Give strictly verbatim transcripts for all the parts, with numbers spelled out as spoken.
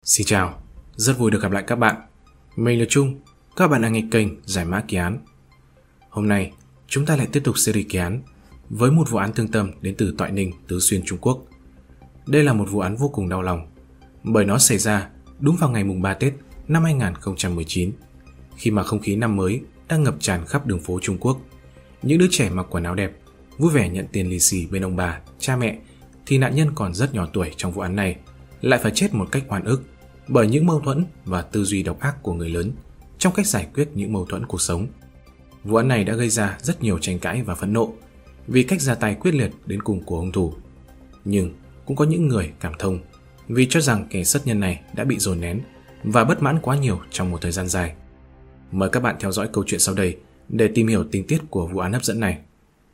Xin chào, rất vui được gặp lại các bạn. Mình là Trung, các bạn đang nghe kênh Giải mã kỳ án. Hôm nay, chúng ta lại tiếp tục series kỳ án với một vụ án thương tâm đến từ Toại Ninh, Tứ Xuyên, Trung Quốc. Đây là một vụ án vô cùng đau lòng, bởi nó xảy ra đúng vào ngày mùng ba Tết năm hai không một chín, khi mà không khí năm mới đang ngập tràn khắp đường phố Trung Quốc. Những đứa trẻ mặc quần áo đẹp, vui vẻ nhận tiền lì xì bên ông bà, cha mẹ, thì nạn nhân còn rất nhỏ tuổi trong vụ án này lại phải chết một cách oan ức bởi những mâu thuẫn và tư duy độc ác của người lớn trong cách giải quyết những mâu thuẫn cuộc sống. Vụ án này đã gây ra rất nhiều tranh cãi và phẫn nộ vì cách ra tay quyết liệt đến cùng của hung thủ. Nhưng cũng có những người cảm thông vì cho rằng kẻ sát nhân này đã bị dồn nén và bất mãn quá nhiều trong một thời gian dài. Mời các bạn theo dõi câu chuyện sau đây để tìm hiểu tình tiết của vụ án hấp dẫn này.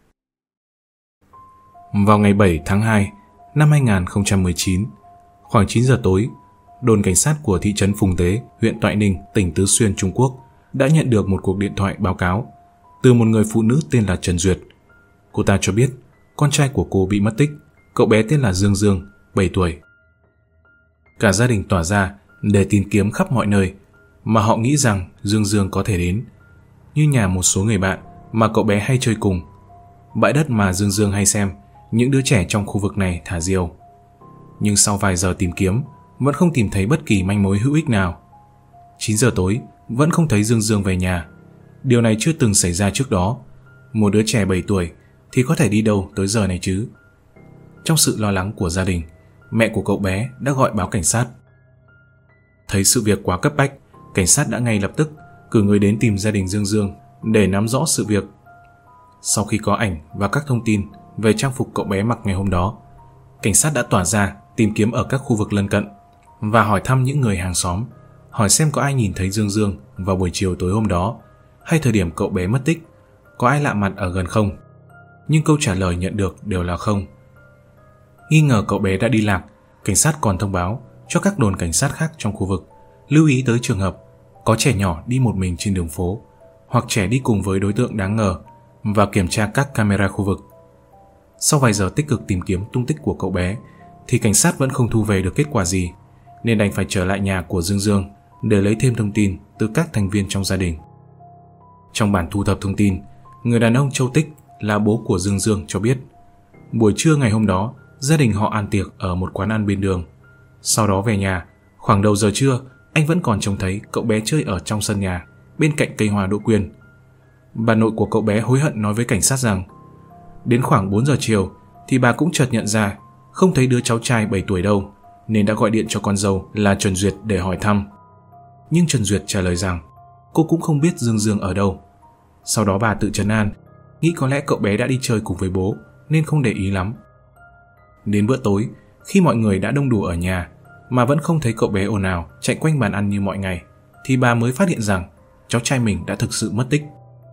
Vào ngày bảy tháng hai năm hai không một chín, khoảng chín giờ tối, đồn cảnh sát của thị trấn Phùng Tế, huyện Toại Ninh, tỉnh Tứ Xuyên, Trung Quốc đã nhận được một cuộc điện thoại báo cáo từ một người phụ nữ tên là Trần Duyệt. Cô ta cho biết con trai của cô bị mất tích, cậu bé tên là Dương Dương, bảy tuổi. Cả gia đình tỏa ra để tìm kiếm khắp mọi nơi mà họ nghĩ rằng Dương Dương có thể đến, như nhà một số người bạn mà cậu bé hay chơi cùng, bãi đất mà Dương Dương hay xem những đứa trẻ trong khu vực này thả diều. Nhưng sau vài giờ tìm kiếm, vẫn không tìm thấy bất kỳ manh mối hữu ích nào. chín giờ tối, vẫn không thấy Dương Dương về nhà. Điều này chưa từng xảy ra trước đó. Một đứa trẻ bảy tuổi thì có thể đi đâu tới giờ này chứ? Trong sự lo lắng của gia đình, mẹ của cậu bé đã gọi báo cảnh sát. Thấy sự việc quá cấp bách, cảnh sát đã ngay lập tức cử người đến tìm gia đình Dương Dương để nắm rõ sự việc. Sau khi có ảnh và các thông tin về trang phục cậu bé mặc ngày hôm đó, cảnh sát đã tỏa ra tìm kiếm ở các khu vực lân cận và hỏi thăm những người hàng xóm, hỏi xem có ai nhìn thấy Dương Dương vào buổi chiều tối hôm đó hay thời điểm cậu bé mất tích, có ai lạ mặt ở gần không. Nhưng câu trả lời nhận được đều là không. Nghi ngờ cậu bé đã đi lạc, cảnh sát còn thông báo cho các đồn cảnh sát khác trong khu vực lưu ý tới trường hợp có trẻ nhỏ đi một mình trên đường phố hoặc trẻ đi cùng với đối tượng đáng ngờ và kiểm tra các camera khu vực. Sau vài giờ tích cực tìm kiếm tung tích của cậu bé thì cảnh sát vẫn không thu về được kết quả gì, nên đành phải trở lại nhà của Dương Dương để lấy thêm thông tin từ các thành viên trong gia đình. Trong bản thu thập thông tin, người đàn ông Châu Tích là bố của Dương Dương cho biết buổi trưa ngày hôm đó gia đình họ ăn tiệc ở một quán ăn bên đường. Sau đó về nhà, khoảng đầu giờ trưa anh vẫn còn trông thấy cậu bé chơi ở trong sân nhà bên cạnh cây hoa đỗ quyên. Bà nội của cậu bé hối hận nói với cảnh sát rằng đến khoảng bốn giờ chiều thì bà cũng chợt nhận ra không thấy đứa cháu trai bảy tuổi đâu, nên đã gọi điện cho con dâu là Trần Duyệt để hỏi thăm. Nhưng Trần Duyệt trả lời rằng cô cũng không biết Dương Dương ở đâu. Sau đó bà tự trấn an, nghĩ có lẽ cậu bé đã đi chơi cùng với bố nên không để ý lắm. Đến bữa tối, khi mọi người đã đông đủ ở nhà mà vẫn không thấy cậu bé ồn ào chạy quanh bàn ăn như mọi ngày, thì bà mới phát hiện rằng cháu trai mình đã thực sự mất tích.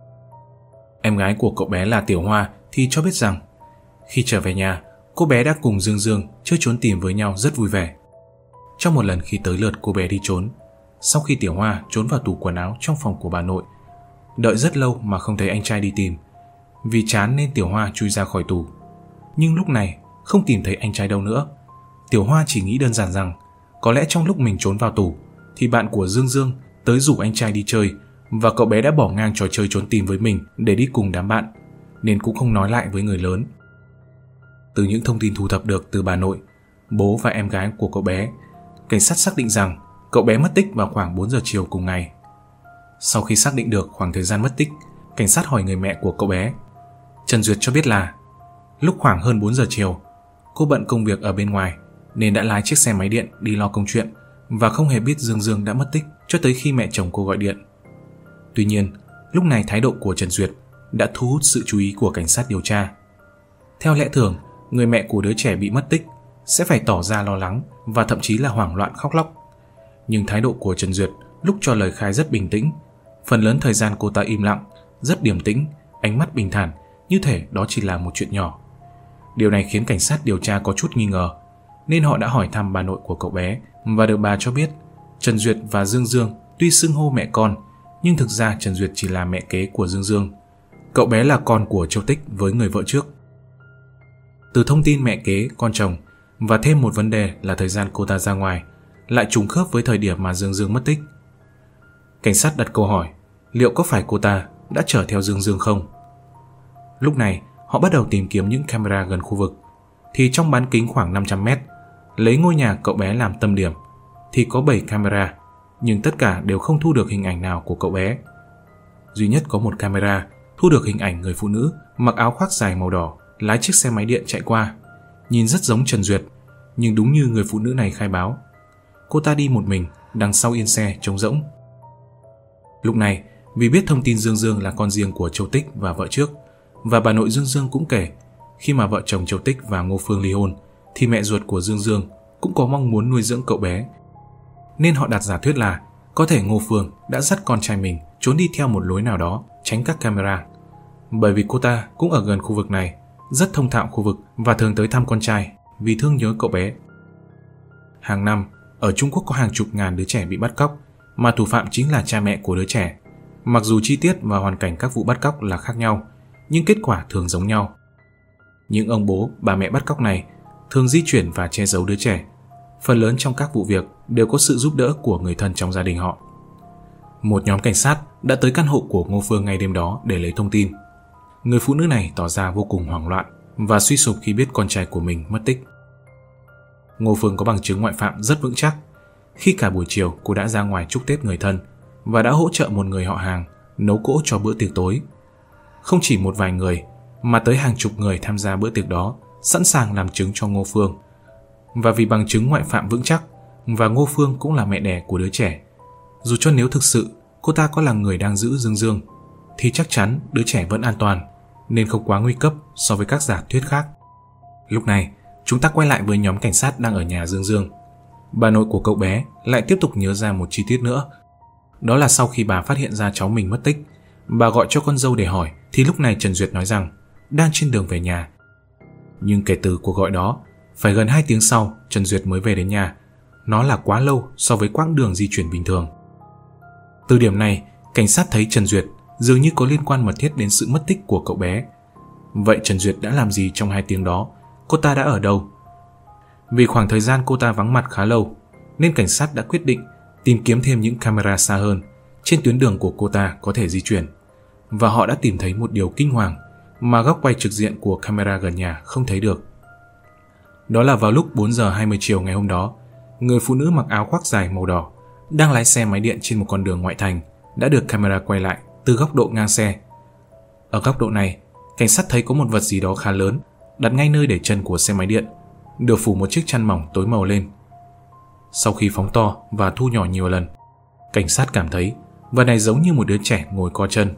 Em gái của cậu bé là Tiểu Hoa thì cho biết rằng khi trở về nhà, cô bé đã cùng Dương Dương chơi trốn tìm với nhau rất vui vẻ. Trong một lần khi tới lượt cô bé đi trốn, sau khi Tiểu Hoa trốn vào tủ quần áo trong phòng của bà nội, đợi rất lâu mà không thấy anh trai đi tìm. Vì chán nên Tiểu Hoa chui ra khỏi tủ. Nhưng lúc này không tìm thấy anh trai đâu nữa. Tiểu Hoa chỉ nghĩ đơn giản rằng có lẽ trong lúc mình trốn vào tủ thì bạn của Dương Dương tới rủ anh trai đi chơi và cậu bé đã bỏ ngang trò chơi trốn tìm với mình để đi cùng đám bạn, nên cũng không nói lại với người lớn. Từ những thông tin thu thập được từ bà nội, bố và em gái của cậu bé, cảnh sát xác định rằng cậu bé mất tích vào khoảng bốn giờ chiều cùng ngày. Sau khi xác định được khoảng thời gian mất tích, cảnh sát hỏi người mẹ của cậu bé. Trần Duyệt cho biết là lúc khoảng hơn bốn giờ chiều, cô bận công việc ở bên ngoài nên đã lái chiếc xe máy điện đi lo công chuyện và không hề biết Dương Dương đã mất tích cho tới khi mẹ chồng cô gọi điện. Tuy nhiên, lúc này thái độ của Trần Duyệt đã thu hút sự chú ý của cảnh sát điều tra. Theo lẽ thường, người mẹ của đứa trẻ bị mất tích sẽ phải tỏ ra lo lắng và thậm chí là hoảng loạn khóc lóc. Nhưng thái độ của Trần Duyệt lúc cho lời khai rất bình tĩnh. Phần lớn thời gian cô ta im lặng, rất điềm tĩnh, ánh mắt bình thản, như thể đó chỉ là một chuyện nhỏ. Điều này khiến cảnh sát điều tra có chút nghi ngờ, nên họ đã hỏi thăm bà nội của cậu bé và được bà cho biết Trần Duyệt và Dương Dương tuy xưng hô mẹ con, nhưng thực ra Trần Duyệt chỉ là mẹ kế của Dương Dương. Cậu bé là con của Châu Tích với người vợ trước. Từ thông tin mẹ kế, con chồng và thêm một vấn đề là thời gian cô ta ra ngoài lại trùng khớp với thời điểm mà Dương Dương mất tích. Cảnh sát đặt câu hỏi liệu có phải cô ta đã chở theo Dương Dương không. Lúc này họ bắt đầu tìm kiếm những camera gần khu vực, thì trong bán kính khoảng năm trăm mét, lấy ngôi nhà cậu bé làm tâm điểm, thì có bảy camera, nhưng tất cả đều không thu được hình ảnh nào của cậu bé. Duy nhất có một camera thu được hình ảnh người phụ nữ mặc áo khoác dài màu đỏ lái chiếc xe máy điện chạy qua, nhìn rất giống Trần Duyệt, nhưng đúng như người phụ nữ này khai báo, cô ta đi một mình đằng sau yên xe trống rỗng. Lúc này, vì biết thông tin Dương Dương là con riêng của Châu Tích và vợ trước, và bà nội Dương Dương cũng kể khi mà vợ chồng Châu Tích và Ngô Phương ly hôn thì mẹ ruột của Dương Dương cũng có mong muốn nuôi dưỡng cậu bé, nên họ đặt giả thuyết là có thể Ngô Phương đã dắt con trai mình trốn đi theo một lối nào đó tránh các camera, bởi vì cô ta cũng ở gần khu vực này, rất thông thạo khu vực và thường tới thăm con trai vì thương nhớ cậu bé. Hàng năm, ở Trung Quốc có hàng chục ngàn đứa trẻ bị bắt cóc, mà thủ phạm chính là cha mẹ của đứa trẻ. Mặc dù chi tiết và hoàn cảnh các vụ bắt cóc là khác nhau, nhưng kết quả thường giống nhau. Những ông bố, bà mẹ bắt cóc này thường di chuyển và che giấu đứa trẻ. Phần lớn trong các vụ việc đều có sự giúp đỡ của người thân trong gia đình họ. Một nhóm cảnh sát đã tới căn hộ của Ngô Phương ngay đêm đó để lấy thông tin. Người phụ nữ này tỏ ra vô cùng hoảng loạn và suy sụp khi biết con trai của mình mất tích. Ngô Phương có bằng chứng ngoại phạm rất vững chắc. Khi cả buổi chiều cô đã ra ngoài chúc Tết người thân và đã hỗ trợ một người họ hàng nấu cỗ cho bữa tiệc tối. Không chỉ một vài người, mà tới hàng chục người tham gia bữa tiệc đó sẵn sàng làm chứng cho Ngô Phương. Và vì bằng chứng ngoại phạm vững chắc, và Ngô Phương cũng là mẹ đẻ của đứa trẻ, dù cho nếu thực sự cô ta có là người đang giữ Dương Dương, thì chắc chắn đứa trẻ vẫn an toàn, nên không quá nguy cấp so với các giả thuyết khác. Lúc này, chúng ta quay lại với nhóm cảnh sát đang ở nhà Dương Dương. Bà nội của cậu bé lại tiếp tục nhớ ra một chi tiết nữa. Đó là sau khi bà phát hiện ra cháu mình mất tích, bà gọi cho con dâu để hỏi, thì lúc này Trần Duyệt nói rằng đang trên đường về nhà. Nhưng kể từ cuộc gọi đó, phải gần hai tiếng sau Trần Duyệt mới về đến nhà. Nó là quá lâu so với quãng đường di chuyển bình thường. Từ điểm này, cảnh sát thấy Trần Duyệt dường như có liên quan mật thiết đến sự mất tích của cậu bé. Vậy Trần Duyệt đã làm gì trong hai tiếng đó? Cô ta đã ở đâu? Vì khoảng thời gian cô ta vắng mặt khá lâu, nên cảnh sát đã quyết định tìm kiếm thêm những camera xa hơn trên tuyến đường của cô ta có thể di chuyển. Và họ đã tìm thấy một điều kinh hoàng mà góc quay trực diện của camera gần nhà không thấy được. Đó là vào lúc bốn giờ hai mươi chiều ngày hôm đó, người phụ nữ mặc áo khoác dài màu đỏ đang lái xe máy điện trên một con đường ngoại thành đã được camera quay lại từ góc độ ngang xe. Ở góc độ này, cảnh sát thấy có một vật gì đó khá lớn đặt ngay nơi để chân của xe máy điện, được phủ một chiếc chăn mỏng tối màu lên. Sau khi phóng to và thu nhỏ nhiều lần, cảnh sát cảm thấy vật này giống như một đứa trẻ ngồi co chân.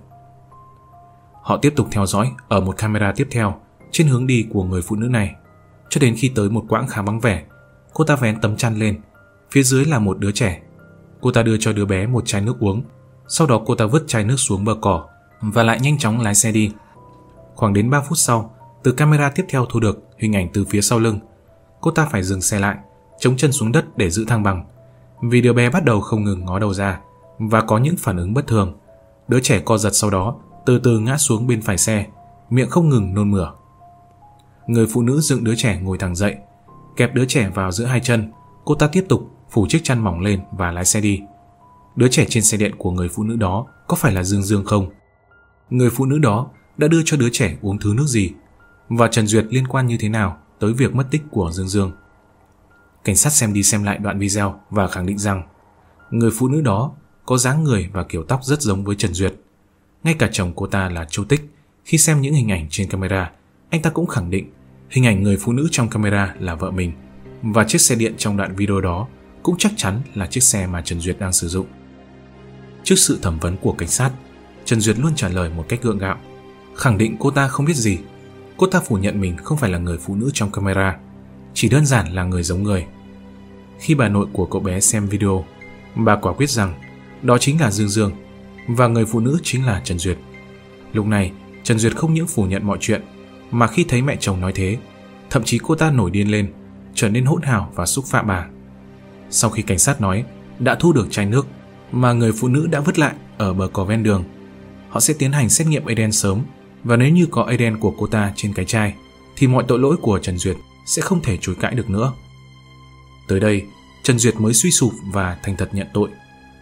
Họ tiếp tục theo dõi ở một camera tiếp theo trên hướng đi của người phụ nữ này, cho đến khi tới một quãng khá vắng vẻ. Cô ta vén tấm chăn lên, phía dưới là một đứa trẻ. Cô ta đưa cho đứa bé một chai nước uống, sau đó cô ta vứt chai nước xuống bờ cỏ và lại nhanh chóng lái xe đi. Khoảng đến ba phút sau, từ camera tiếp theo thu được hình ảnh từ phía sau lưng. Cô ta phải dừng xe lại, chống chân xuống đất để giữ thăng bằng, vì đứa bé bắt đầu không ngừng ngó đầu ra và có những phản ứng bất thường. Đứa trẻ co giật, sau đó từ từ ngã xuống bên phải xe, miệng không ngừng nôn mửa. Người phụ nữ dựng đứa trẻ ngồi thẳng dậy, kẹp đứa trẻ vào giữa hai chân. Cô ta tiếp tục phủ chiếc chăn mỏng lên và lái xe đi. Đứa trẻ trên xe điện của người phụ nữ đó có phải là Dương Dương không? Người phụ nữ đó đã đưa cho đứa trẻ uống thứ nước gì? Và Trần Duyệt liên quan như thế nào tới việc mất tích của Dương Dương? Cảnh sát xem đi xem lại đoạn video và khẳng định rằng người phụ nữ đó có dáng người và kiểu tóc rất giống với Trần Duyệt. Ngay cả chồng cô ta là Châu Tích, khi xem những hình ảnh trên camera, anh ta cũng khẳng định hình ảnh người phụ nữ trong camera là vợ mình, và chiếc xe điện trong đoạn video đó cũng chắc chắn là chiếc xe mà Trần Duyệt đang sử dụng. Trước sự thẩm vấn của cảnh sát, Trần Duyệt luôn trả lời một cách gượng gạo, khẳng định cô ta không biết gì. Cô ta phủ nhận mình không phải là người phụ nữ trong camera, chỉ đơn giản là người giống người. Khi bà nội của cậu bé xem video, bà quả quyết rằng đó chính là Dương Dương và người phụ nữ chính là Trần Duyệt. Lúc này, Trần Duyệt không những phủ nhận mọi chuyện, mà khi thấy mẹ chồng nói thế, thậm chí cô ta nổi điên lên, trở nên hỗn hào và xúc phạm bà. Sau khi cảnh sát nói đã thu được chai nước mà người phụ nữ đã vứt lại ở bờ cỏ ven đường, họ sẽ tiến hành xét nghiệm a đê en sớm, và nếu như có a đê en của cô ta trên cái chai, thì mọi tội lỗi của Trần Duyệt sẽ không thể chối cãi được nữa. Tới đây, Trần Duyệt mới suy sụp và thành thật nhận tội.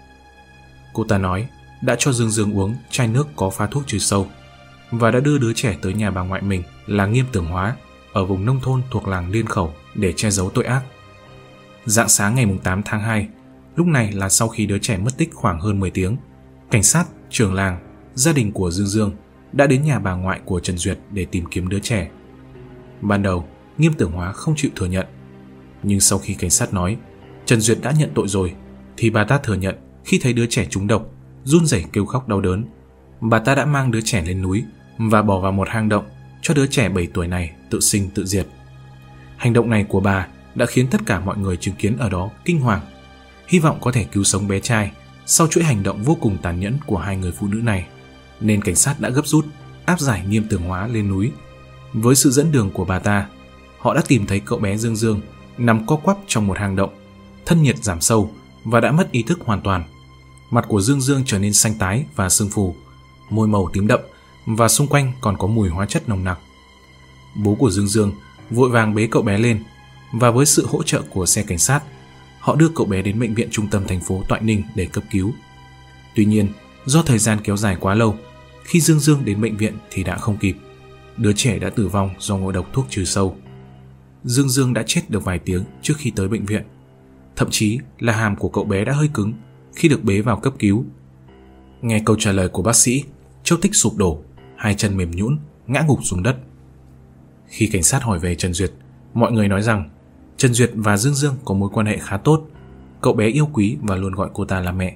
Cô ta nói đã cho Dương Dương uống chai nước có pha thuốc trừ sâu và đã đưa đứa trẻ tới nhà bà ngoại mình là Nghiêm Tưởng Hóa ở vùng nông thôn thuộc làng Liên Khẩu để che giấu tội ác. Rạng sáng ngày tám tháng hai, lúc này là sau khi đứa trẻ mất tích khoảng hơn mười tiếng, cảnh sát, trưởng làng, gia đình của Dương Dương đã đến nhà bà ngoại của Trần Duyệt để tìm kiếm đứa trẻ. Ban đầu, Nghiêm Tưởng Hóa không chịu thừa nhận, nhưng sau khi cảnh sát nói Trần Duyệt đã nhận tội rồi, thì bà ta thừa nhận khi thấy đứa trẻ trúng độc, run rẩy kêu khóc đau đớn. Bà ta đã mang đứa trẻ lên núi và bỏ vào một hang động cho đứa trẻ bảy tuổi này tự sinh tự diệt. Hành động này của bà đã khiến tất cả mọi người chứng kiến ở đó kinh hoàng, hy vọng có thể cứu sống bé trai sau chuỗi hành động vô cùng tàn nhẫn của hai người phụ nữ này, nên cảnh sát đã gấp rút áp giải Nghiêm Tưởng Hóa lên núi. Với sự dẫn đường của bà ta, họ đã tìm thấy cậu bé Dương Dương nằm co quắp trong một hang động, thân nhiệt giảm sâu và đã mất ý thức hoàn toàn. Mặt của Dương Dương trở nên xanh tái và sưng phù, môi màu tím đậm và xung quanh còn có mùi hóa chất nồng nặc. Bố của Dương Dương vội vàng bế cậu bé lên và với sự hỗ trợ của xe cảnh sát, họ đưa cậu bé đến bệnh viện trung tâm thành phố Toại Ninh để cấp cứu. Tuy nhiên, do thời gian kéo dài quá lâu, khi Dương Dương đến bệnh viện thì đã không kịp. Đứa trẻ đã tử vong do ngộ độc thuốc trừ sâu. Dương Dương đã chết được vài tiếng trước khi tới bệnh viện. Thậm chí là hàm của cậu bé đã hơi cứng khi được bế vào cấp cứu. Nghe câu trả lời của bác sĩ, Châu Tích sụp đổ, hai chân mềm nhũn, ngã gục xuống đất. Khi cảnh sát hỏi về Trần Duyệt, mọi người nói rằng Trần Duyệt và Dương Dương có mối quan hệ khá tốt. Cậu bé yêu quý và luôn gọi cô ta là mẹ.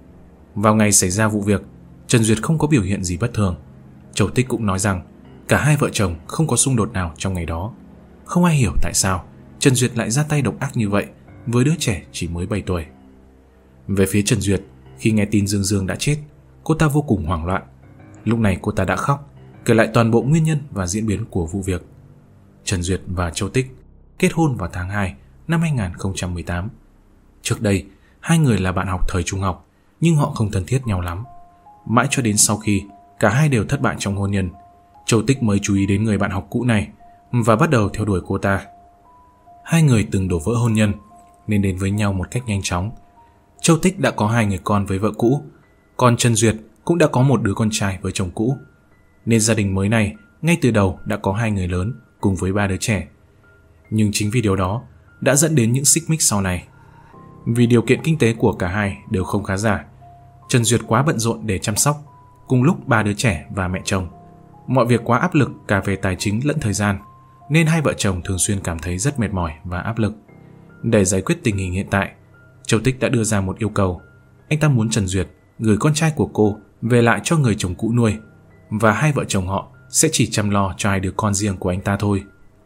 Vào ngày xảy ra vụ việc, Trần Duyệt không có biểu hiện gì bất thường. Châu Tích cũng nói rằng cả hai vợ chồng không có xung đột nào trong ngày đó. Không ai hiểu tại sao Trần Duyệt lại ra tay độc ác như vậy với đứa trẻ chỉ mới bảy tuổi. Về phía Trần Duyệt, khi nghe tin Dương Dương đã chết, cô ta vô cùng hoảng loạn. Lúc này cô ta đã khóc, kể lại toàn bộ nguyên nhân và diễn biến của vụ việc. Trần Duyệt và Châu Tích kết hôn vào tháng hai năm hai không một tám. Trước đây, hai người là bạn học thời trung học, nhưng họ không thân thiết nhau lắm. Mãi cho đến sau khi cả hai đều thất bại trong hôn nhân, Châu Tích mới chú ý đến người bạn học cũ này và bắt đầu theo đuổi cô ta. Hai người từng đổ vỡ hôn nhân nên đến với nhau một cách nhanh chóng. Châu Tích đã có hai người con với vợ cũ, còn Trần Duyệt cũng đã có một đứa con trai với chồng cũ. Nên gia đình mới này ngay từ đầu đã có hai người lớn cùng với ba đứa trẻ. Nhưng chính vì điều đó đã dẫn đến những xích mích sau này. Vì điều kiện kinh tế của cả hai đều không khá giả, Trần Duyệt quá bận rộn để chăm sóc cùng lúc ba đứa trẻ và mẹ chồng. Mọi việc quá áp lực cả về tài chính lẫn thời gian, nên hai vợ chồng thường xuyên cảm thấy rất mệt mỏi và áp lực. Để giải quyết tình hình hiện tại, Châu Tích đã đưa ra một yêu cầu. Anh ta muốn Trần Duyệt gửi con trai của cô về lại cho người chồng cũ nuôi, và hai vợ chồng họ sẽ chỉ chăm lo cho hai đứa con riêng của anh ta thôi.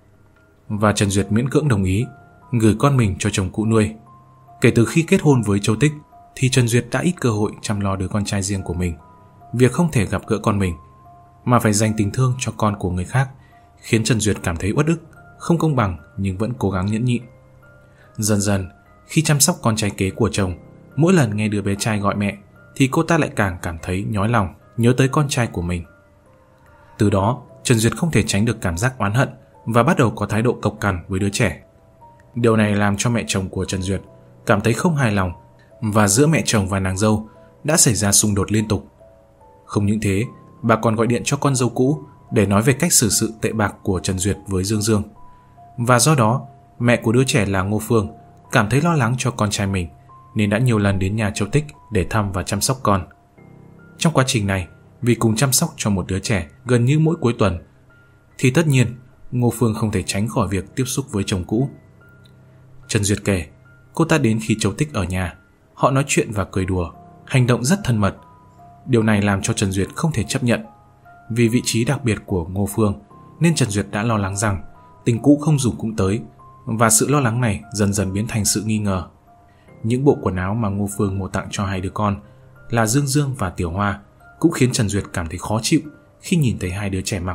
Và Trần Duyệt miễn cưỡng đồng ý gửi con mình cho chồng cũ nuôi. Kể từ khi kết hôn với Châu Tích thì Trần Duyệt đã ít cơ hội chăm lo đứa con trai riêng của mình. Việc không thể gặp gỡ con mình mà phải dành tình thương cho con của người khác khiến Trần Duyệt cảm thấy uất ức, không công bằng nhưng vẫn cố gắng nhẫn nhịn. Dần dần, khi chăm sóc con trai kế của chồng, mỗi lần nghe đứa bé trai gọi mẹ thì cô ta lại càng cảm thấy nhói lòng, nhớ tới con trai của mình. Từ đó, Trần Duyệt không thể tránh được cảm giác oán hận và bắt đầu có thái độ cộc cằn với đứa trẻ. Điều này làm cho mẹ chồng của Trần Duyệt cảm thấy không hài lòng, và giữa mẹ chồng và nàng dâu đã xảy ra xung đột liên tục. Không những thế, bà còn gọi điện cho con dâu cũ để nói về cách xử sự tệ bạc của Trần Duyệt với Dương Dương. Và do đó, mẹ của đứa trẻ là Ngô Phương cảm thấy lo lắng cho con trai mình, nên đã nhiều lần đến nhà Châu Tích để thăm và chăm sóc con. Trong quá trình này, vì cùng chăm sóc cho một đứa trẻ gần như mỗi cuối tuần, thì tất nhiên Ngô Phương không thể tránh khỏi việc tiếp xúc với chồng cũ. Trần Duyệt kể, cô ta đến khi Châu Tích ở nhà, họ nói chuyện và cười đùa, hành động rất thân mật. Điều này làm cho Trần Duyệt không thể chấp nhận. Vì vị trí đặc biệt của Ngô Phương nên Trần Duyệt đã lo lắng rằng tình cũ không dù cũng tới, và sự lo lắng này dần dần biến thành sự nghi ngờ. Những bộ quần áo mà Ngô Phương mua tặng cho hai đứa con là Dương Dương và Tiểu Hoa cũng khiến Trần Duyệt cảm thấy khó chịu khi nhìn thấy hai đứa trẻ mặc.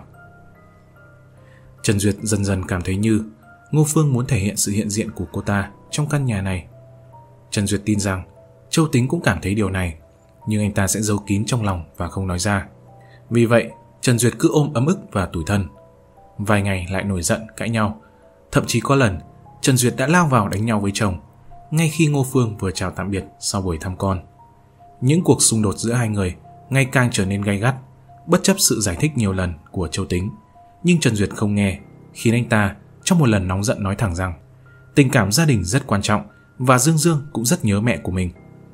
Trần Duyệt dần dần cảm thấy như Ngô Phương muốn thể hiện sự hiện diện của cô ta trong căn nhà này. Trần Duyệt tin rằng Châu Tính cũng cảm thấy điều này, nhưng anh ta sẽ giấu kín trong lòng và không nói ra. Vì vậy, Trần Duyệt cứ ôm ấm ức và tủi thân. Vài ngày lại nổi giận, cãi nhau. Thậm chí có lần, Trần Duyệt đã lao vào đánh nhau với chồng. ngay khi Ngô Phương vừa chào tạm biệt sau buổi thăm con. Những cuộc xung đột giữa hai người ngày càng trở nên gay gắt, bất chấp sự giải thích nhiều lần của Châu Tính. Nhưng Trần Duyệt không nghe, khiến anh ta trong một lần nóng giận nói thẳng rằng tình cảm gia đình rất quan trọng và Dương Dương cũng rất nhớ mẹ của mình.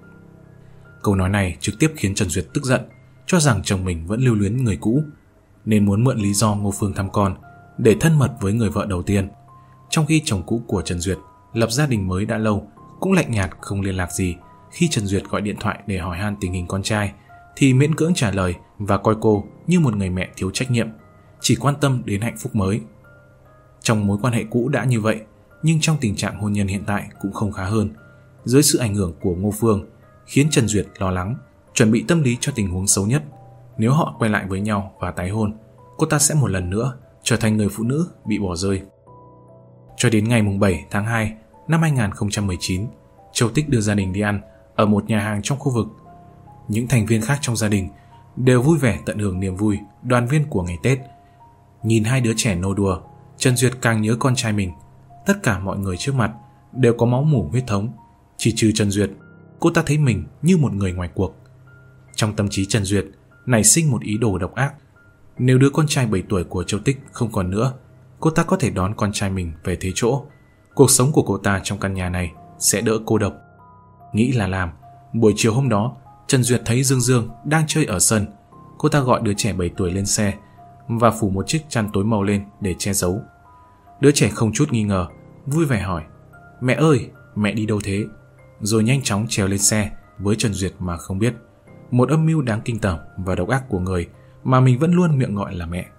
Câu nói này trực tiếp khiến Trần Duyệt tức giận, cho rằng chồng mình vẫn lưu luyến người cũ, nên muốn mượn lý do Ngô Phương thăm con để thân mật với người vợ đầu tiên. Trong khi chồng cũ của Trần Duyệt lập gia đình mới đã lâu, cũng lạnh nhạt không liên lạc gì. Khi Trần Duyệt gọi điện thoại để hỏi han tình hình con trai thì miễn cưỡng trả lời và coi cô như một người mẹ thiếu trách nhiệm, chỉ quan tâm đến hạnh phúc mới. Trong mối quan hệ cũ đã như vậy, nhưng trong tình trạng hôn nhân hiện tại cũng không khá hơn. Dưới sự ảnh hưởng của Ngô Phương khiến Trần Duyệt lo lắng, chuẩn bị tâm lý cho tình huống xấu nhất. Nếu họ quay lại với nhau và tái hôn, cô ta sẽ một lần nữa trở thành người phụ nữ bị bỏ rơi. Cho đến ngày bảy tháng hai năm hai nghìn không trăm mười chín, Châu Tích đưa gia đình đi ăn ở một nhà hàng trong khu vực. Những thành viên khác trong gia đình đều vui vẻ tận hưởng niềm vui đoàn viên của ngày Tết. Nhìn hai đứa trẻ nô đùa, Trần Duyệt càng nhớ con trai mình. Tất cả mọi người trước mặt đều có máu mủ huyết thống, chỉ trừ Trần Duyệt. Cô ta thấy mình như một người ngoài cuộc. Trong tâm trí Trần Duyệt nảy sinh một ý đồ độc ác. Nếu đứa con trai bảy tuổi của Châu Tích không còn nữa, cô ta có thể đón con trai mình về thế chỗ. Cuộc sống của cô ta trong căn nhà này sẽ đỡ cô độc. Nghĩ là làm. Buổi chiều hôm đó, Trần Duyệt thấy Dương Dương đang chơi ở sân. Cô ta gọi đứa trẻ bảy tuổi lên xe và phủ một chiếc chăn tối màu lên để che giấu. Đứa trẻ không chút nghi ngờ, vui vẻ hỏi: "Mẹ ơi, mẹ đi đâu thế?" Rồi nhanh chóng trèo lên xe với Trần Duyệt mà không biết một âm mưu đáng kinh tởm và độc ác của người mà mình vẫn luôn miệng gọi là mẹ.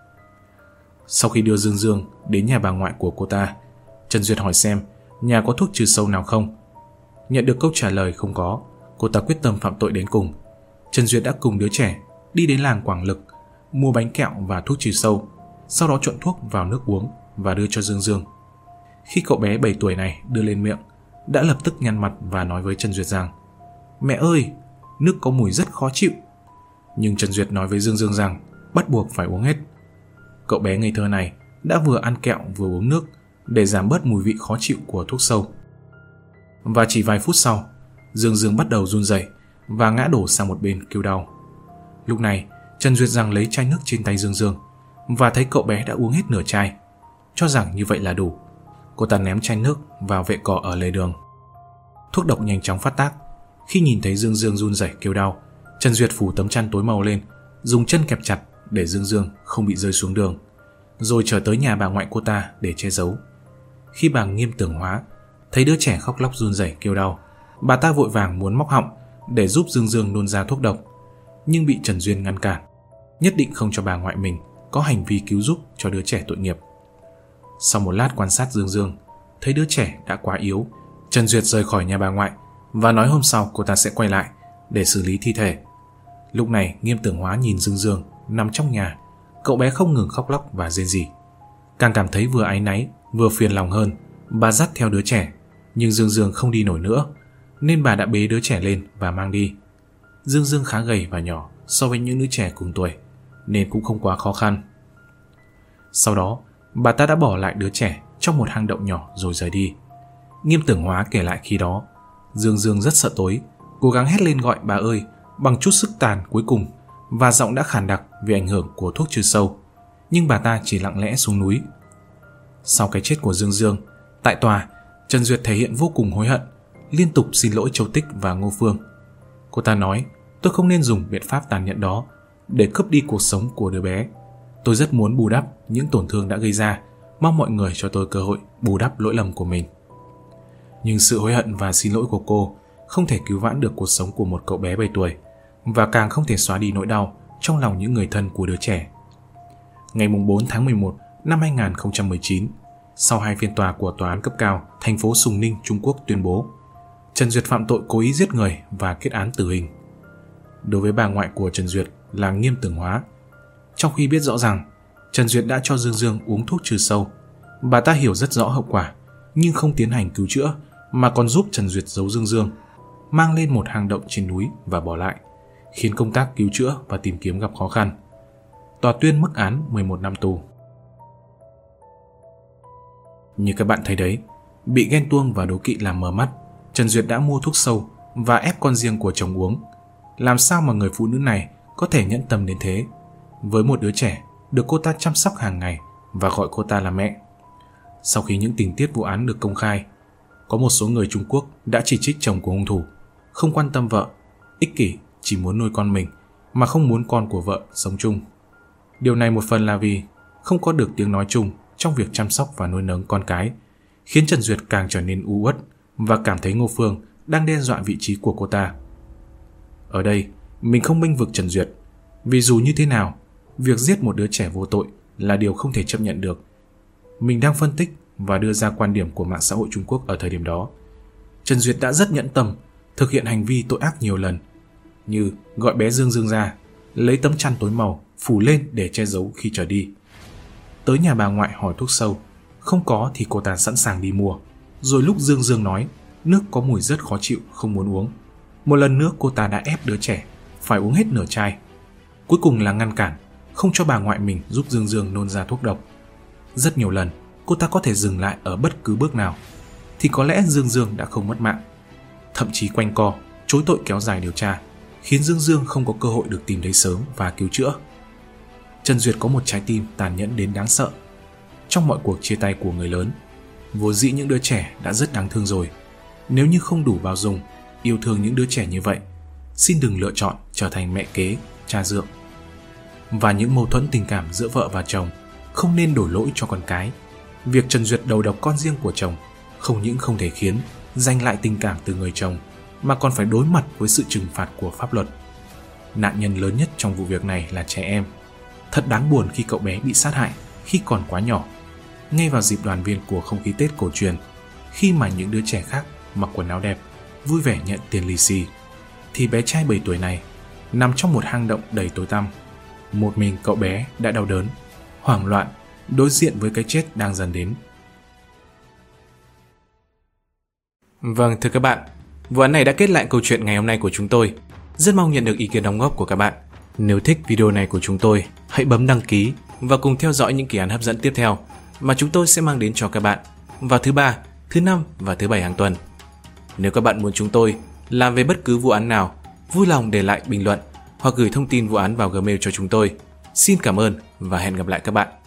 Sau khi đưa Dương Dương đến nhà bà ngoại của cô ta, Trần Duyệt hỏi xem nhà có thuốc trừ sâu nào không. Nhận được câu trả lời không có, cô ta quyết tâm phạm tội đến cùng. Trần Duyệt đã cùng đứa trẻ đi đến làng Quảng Lực, mua bánh kẹo và thuốc trừ sâu, sau đó trộn thuốc vào nước uống và đưa cho Dương Dương. Khi cậu bé bảy tuổi này đưa lên miệng, đã lập tức nhăn mặt và nói với Trần Duyệt rằng: "Mẹ ơi, nước có mùi rất khó chịu." Nhưng Trần Duyệt nói với Dương Dương rằng bắt buộc phải uống hết. Cậu bé ngây thơ này đã vừa ăn kẹo vừa uống nước để giảm bớt mùi vị khó chịu của thuốc sâu. Và chỉ vài phút sau, Dương Dương bắt đầu run rẩy và ngã đổ sang một bên kêu đau. Lúc này, Trần Duyệt rằng lấy chai nước trên tay Dương Dương và thấy cậu bé đã uống hết nửa chai. Cho rằng như vậy là đủ, cô ta ném chai nước vào vệ cỏ ở lề đường. Thuốc độc nhanh chóng phát tác. Khi nhìn thấy Dương Dương run rẩy kêu đau, Trần Duyệt phủ tấm chăn tối màu lên, dùng chân kẹp chặt để Dương Dương không bị rơi xuống đường, rồi trở tới nhà bà ngoại cô ta để che giấu. Khi bà Nghiêm Tưởng Hóa thấy đứa trẻ khóc lóc run rẩy kêu đau, bà ta vội vàng muốn móc họng để giúp Dương Dương nôn ra thuốc độc, nhưng bị Trần Duyên ngăn cản, nhất định không cho bà ngoại mình có hành vi cứu giúp cho đứa trẻ tội nghiệp. Sau một lát quan sát Dương Dương, thấy đứa trẻ đã quá yếu, Trần Duyệt rời khỏi nhà bà ngoại và nói hôm sau cô ta sẽ quay lại để xử lý thi thể. Lúc này Nghiêm Tưởng Hóa nhìn Dương Dương nằm trong nhà, cậu bé không ngừng khóc lóc và rên rỉ. Càng cảm thấy vừa áy náy vừa phiền lòng hơn, bà dắt theo đứa trẻ, nhưng Dương Dương không đi nổi nữa, nên bà đã bế đứa trẻ lên và mang đi. Dương Dương khá gầy và nhỏ so với những đứa trẻ cùng tuổi, nên cũng không quá khó khăn. Sau đó, bà ta đã bỏ lại đứa trẻ trong một hang động nhỏ rồi rời đi. Nghiêm Tưởng Hóa kể lại khi đó, Dương Dương rất sợ tối, cố gắng hét lên gọi bà ơi bằng chút sức tàn cuối cùng, và giọng đã khàn đặc vì ảnh hưởng của thuốc trừ sâu, nhưng bà ta chỉ lặng lẽ xuống núi. Sau cái chết của Dương Dương, tại tòa, Trần Duyệt thể hiện vô cùng hối hận, liên tục xin lỗi Châu Tích và Ngô Phương. Cô ta nói: "Tôi không nên dùng biện pháp tàn nhẫn đó để cướp đi cuộc sống của đứa bé. Tôi rất muốn bù đắp những tổn thương đã gây ra, mong mọi người cho tôi cơ hội bù đắp lỗi lầm của mình." Nhưng sự hối hận và xin lỗi của cô không thể cứu vãn được cuộc sống của một cậu bé bảy tuổi, và càng không thể xóa đi nỗi đau trong lòng những người thân của đứa trẻ. Ngày bốn tháng mười một năm hai nghìn không trăm mười chín, sau hai phiên tòa của Tòa án cấp cao thành phố Sùng Ninh, Trung Quốc tuyên bố Trần Duyệt phạm tội cố ý giết người và kết án tử hình. Đối với bà ngoại của Trần Duyệt là Nghiêm Tưởng Hóa, trong khi biết rõ rằng Trần Duyệt đã cho Dương Dương uống thuốc trừ sâu, bà ta hiểu rất rõ hậu quả nhưng không tiến hành cứu chữa, mà còn giúp Trần Duyệt giấu Dương Dương, mang lên một hang động trên núi và bỏ lại, khiến công tác cứu chữa và tìm kiếm gặp khó khăn. Tòa tuyên mức án mười một năm tù. Như các bạn thấy đấy, bị ghen tuông và đố kỵ làm mờ mắt Trần Duyệt đã mua thuốc sâu và ép con riêng của chồng uống. Làm sao mà người phụ nữ này có thể nhẫn tâm đến thế, với một đứa trẻ được cô ta chăm sóc hàng ngày và gọi cô ta là mẹ. Sau khi những tình tiết vụ án được công khai, có một số người Trung Quốc đã chỉ trích chồng của hung thủ không quan tâm vợ, ích kỷ, chỉ muốn nuôi con mình mà không muốn con của vợ sống chung. Điều này một phần là vì không có được tiếng nói chung trong việc chăm sóc và nuôi nấng con cái, khiến Trần Duyệt càng trở nên u uất và cảm thấy Ngô Phương đang đe dọa vị trí của cô ta. Ở đây, mình không bênh vực Trần Duyệt, vì dù như thế nào, việc giết một đứa trẻ vô tội là điều không thể chấp nhận được. Mình đang phân tích và đưa ra quan điểm của mạng xã hội Trung Quốc ở thời điểm đó. Trần Duyệt đã rất nhẫn tâm thực hiện hành vi tội ác nhiều lần, như gọi bé Dương Dương ra, lấy tấm chăn tối màu phủ lên để che giấu khi trở đi. Tới nhà bà ngoại hỏi thuốc sâu, không có thì cô ta sẵn sàng đi mua. Rồi lúc Dương Dương nói nước có mùi rất khó chịu, không muốn uống, một lần nữa cô ta đã ép đứa trẻ phải uống hết nửa chai. Cuối cùng là ngăn cản, không cho bà ngoại mình giúp Dương Dương nôn ra thuốc độc. Rất nhiều lần cô ta có thể dừng lại ở bất cứ bước nào, thì có lẽ Dương Dương đã không mất mạng. Thậm chí quanh co, chối tội kéo dài điều tra, khiến Dương Dương không có cơ hội được tìm thấy sớm và cứu chữa. Trần Duyệt có một trái tim tàn nhẫn đến đáng sợ. Trong mọi cuộc chia tay của người lớn, vốn dĩ những đứa trẻ đã rất đáng thương rồi. Nếu như không đủ bao dung, yêu thương những đứa trẻ như vậy, xin đừng lựa chọn trở thành mẹ kế, cha dượng. Và những mâu thuẫn tình cảm giữa vợ và chồng không nên đổ lỗi cho con cái. Việc Trần Duyệt đầu độc con riêng của chồng không những không thể khiến giành lại tình cảm từ người chồng, mà còn phải đối mặt với sự trừng phạt của pháp luật. Nạn nhân lớn nhất trong vụ việc này là trẻ em. Thật đáng buồn khi cậu bé bị sát hại khi còn quá nhỏ, ngay vào dịp đoàn viên của không khí Tết cổ truyền, khi mà những đứa trẻ khác mặc quần áo đẹp, vui vẻ nhận tiền lì xì, thì bé trai bảy tuổi này nằm trong một hang động đầy tối tăm. Một mình cậu bé đã đau đớn, hoảng loạn đối diện với cái chết đang dần đến. Vâng, thưa các bạn, vụ án này đã kết lại câu chuyện ngày hôm nay của chúng tôi. Rất mong nhận được ý kiến đóng góp của các bạn. Nếu thích video này của chúng tôi, hãy bấm đăng ký và cùng theo dõi những kỳ án hấp dẫn tiếp theo mà chúng tôi sẽ mang đến cho các bạn vào thứ ba, thứ năm và thứ bảy hàng tuần. Nếu các bạn muốn chúng tôi làm về bất cứ vụ án nào, vui lòng để lại bình luận hoặc gửi thông tin vụ án vào Gmail cho chúng tôi. Xin cảm ơn và hẹn gặp lại các bạn.